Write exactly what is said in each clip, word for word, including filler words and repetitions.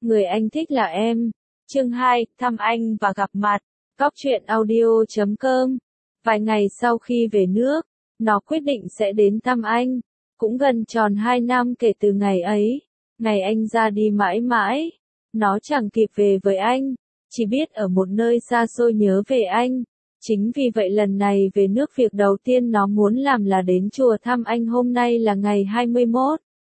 Người anh thích là em. Chương hai, thăm anh và gặp mặt. Góc truyện audio chấm com. Vài ngày sau khi về nước, nó quyết định sẽ đến thăm anh. Cũng gần tròn hai năm kể từ ngày ấy. Ngày anh ra đi mãi mãi. Nó chẳng kịp về với anh. Chỉ biết ở một nơi xa xôi nhớ về anh. Chính vì vậy lần này về nước việc đầu tiên nó muốn làm là đến chùa thăm anh. Hôm nay là ngày hai mươi mốt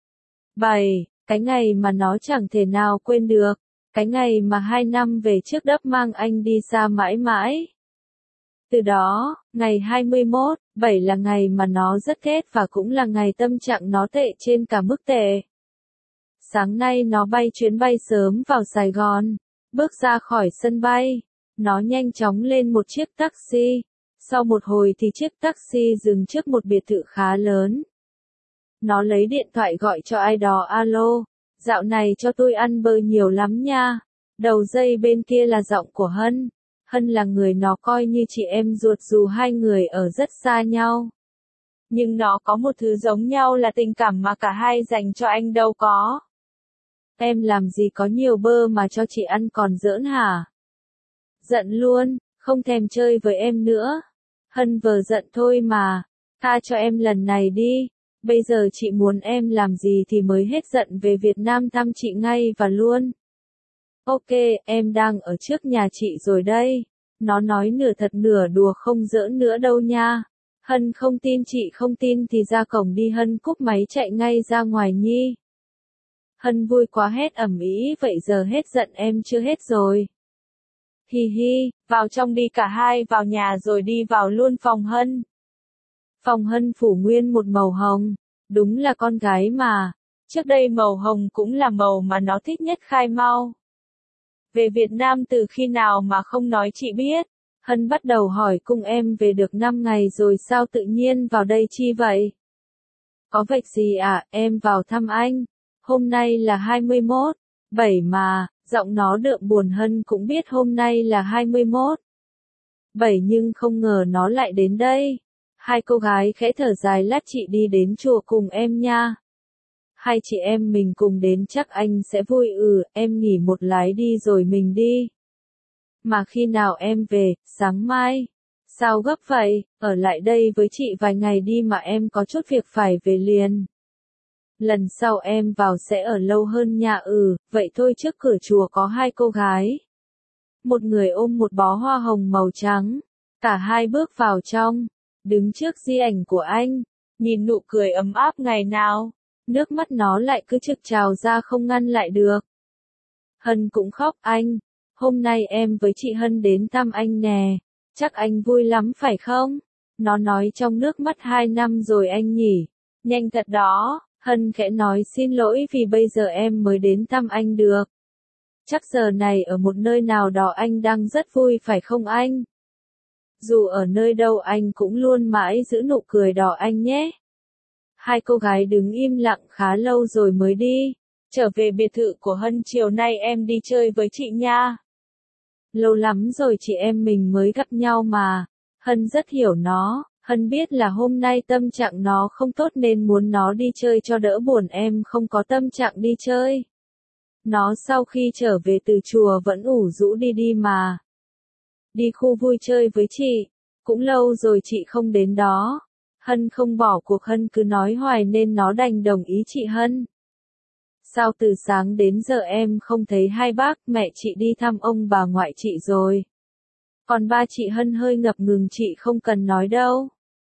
bảy, cái ngày mà nó chẳng thể nào quên được. Cái ngày mà hai năm về trước đắp mang anh đi xa mãi mãi. Từ đó, ngày hai mươi mốt bảy là ngày mà nó rất ghét và cũng là ngày tâm trạng nó tệ trên cả mức tệ. Sáng nay nó bay chuyến bay sớm vào Sài Gòn. Bước ra khỏi sân bay, nó nhanh chóng lên một chiếc taxi. Sau một hồi thì chiếc taxi dừng trước một biệt thự khá lớn. Nó lấy điện thoại gọi cho ai đó. Alo, dạo này cho tôi ăn bơ nhiều lắm nha. Đầu dây bên kia là giọng của Hân. Hân là người nó coi như chị em ruột dù hai người ở rất xa nhau. Nhưng nó có một thứ giống nhau là tình cảm mà cả hai dành cho anh đâu có. Em làm gì có nhiều bơ mà cho chị ăn còn giỡn hả? Giận luôn, không thèm chơi với em nữa. Hân vờ giận thôi mà, tha cho em lần này đi. Bây giờ chị muốn em làm gì thì mới hết giận về Việt Nam thăm chị ngay và luôn. Ok, em đang ở trước nhà chị rồi đây. Nó nói nửa thật nửa đùa không giỡn nữa đâu nha. Hân không tin chị không tin thì ra cổng đi. Hân cúp máy chạy ngay ra ngoài nhi. Hân vui quá hét ầm ĩ, vậy giờ hết giận em chưa hết rồi. Hi hi, vào trong đi. Cả hai vào nhà rồi đi vào luôn phòng Hân. Phòng Hân phủ nguyên một màu hồng. Đúng là con gái mà. Trước đây màu hồng cũng là màu mà nó thích nhất. Khai mau. Về Việt Nam từ khi nào mà không nói chị biết. Hân bắt đầu hỏi cung em về được năm ngày rồi sao tự nhiên vào đây chi vậy? Có việc gì à, em vào thăm anh. Hôm nay là hai mươi mốt bảy mà, giọng nó đượm buồn. Hân cũng biết hôm nay là hai mươi mốt bảy nhưng không ngờ nó lại đến đây. Hai cô gái khẽ thở dài. Lát chị đi đến chùa cùng em nha. Hai chị em mình cùng đến chắc anh sẽ vui. Ừ, em nghỉ một lát đi rồi mình đi. Mà khi nào em về? Sáng mai. Sao gấp vậy? Ở lại đây với chị vài ngày đi mà em có chút việc phải về liền. Lần sau em vào sẽ ở lâu hơn nha. Ừ, vậy thôi. Trước cửa chùa có hai cô gái. Một người ôm một bó hoa hồng màu trắng. Cả hai bước vào trong. Đứng trước di ảnh của anh. Nhìn nụ cười ấm áp ngày nào. Nước mắt nó lại cứ trực trào ra không ngăn lại được. Hân cũng khóc. Anh, hôm nay em với chị Hân đến thăm anh nè. Chắc anh vui lắm phải không? Nó nói trong nước mắt. Hai năm rồi anh nhỉ? Nhanh thật đó. Hân khẽ nói xin lỗi vì bây giờ em mới đến thăm anh được. Chắc giờ này ở một nơi nào đó anh đang rất vui phải không anh? Dù ở nơi đâu anh cũng luôn mãi giữ nụ cười đỏ anh nhé. Hai cô gái đứng im lặng khá lâu rồi mới đi. Trở về biệt thự của Hân. Chiều nay em đi chơi với chị nha. Lâu lắm rồi chị em mình mới gặp nhau mà. Hân rất hiểu nó. Hân biết là hôm nay tâm trạng nó không tốt nên muốn nó đi chơi cho đỡ buồn. Em không có tâm trạng đi chơi. Nó sau khi trở về từ chùa vẫn ủ rũ đi đi mà. Đi khu vui chơi với chị. Cũng lâu rồi chị không đến đó. Hân không bỏ cuộc. Hân cứ nói hoài nên nó đành đồng ý. Chị Hân, sao từ sáng đến giờ em không thấy hai bác mẹ chị đi thăm ông bà ngoại chị rồi? Còn ba chị? Hân hơi ngập ngừng. Chị không cần nói đâu.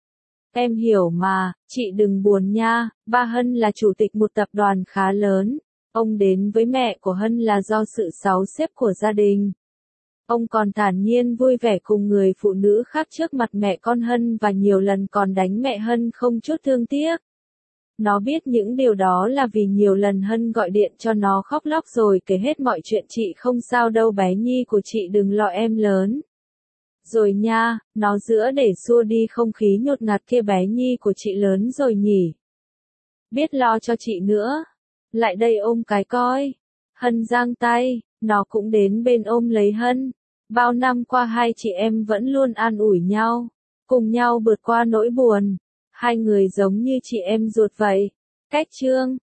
Em hiểu mà, chị đừng buồn nha. Ba Hân là chủ tịch một tập đoàn khá lớn. Ông đến với mẹ của Hân là do sự sáu xếp của gia đình. Ông còn thản nhiên vui vẻ cùng người phụ nữ khác trước mặt mẹ con Hân và nhiều lần còn đánh mẹ Hân không chút thương tiếc. Nó biết những điều đó là vì nhiều lần Hân gọi điện cho nó khóc lóc rồi kể hết mọi chuyện. Chị không sao đâu bé nhi của chị, đừng lo em lớn rồi nha. Nó giữa để xua đi không khí nhột ngạt kia. Bé nhi của chị lớn rồi nhỉ? Biết lo cho chị nữa. Lại đây ôm cái coi. Hân giang tay. Nó cũng đến bên ôm lấy Hân. Bao năm qua hai chị em vẫn luôn an ủi nhau. Cùng nhau vượt qua nỗi buồn. Hai người giống như chị em ruột vậy. Cách chương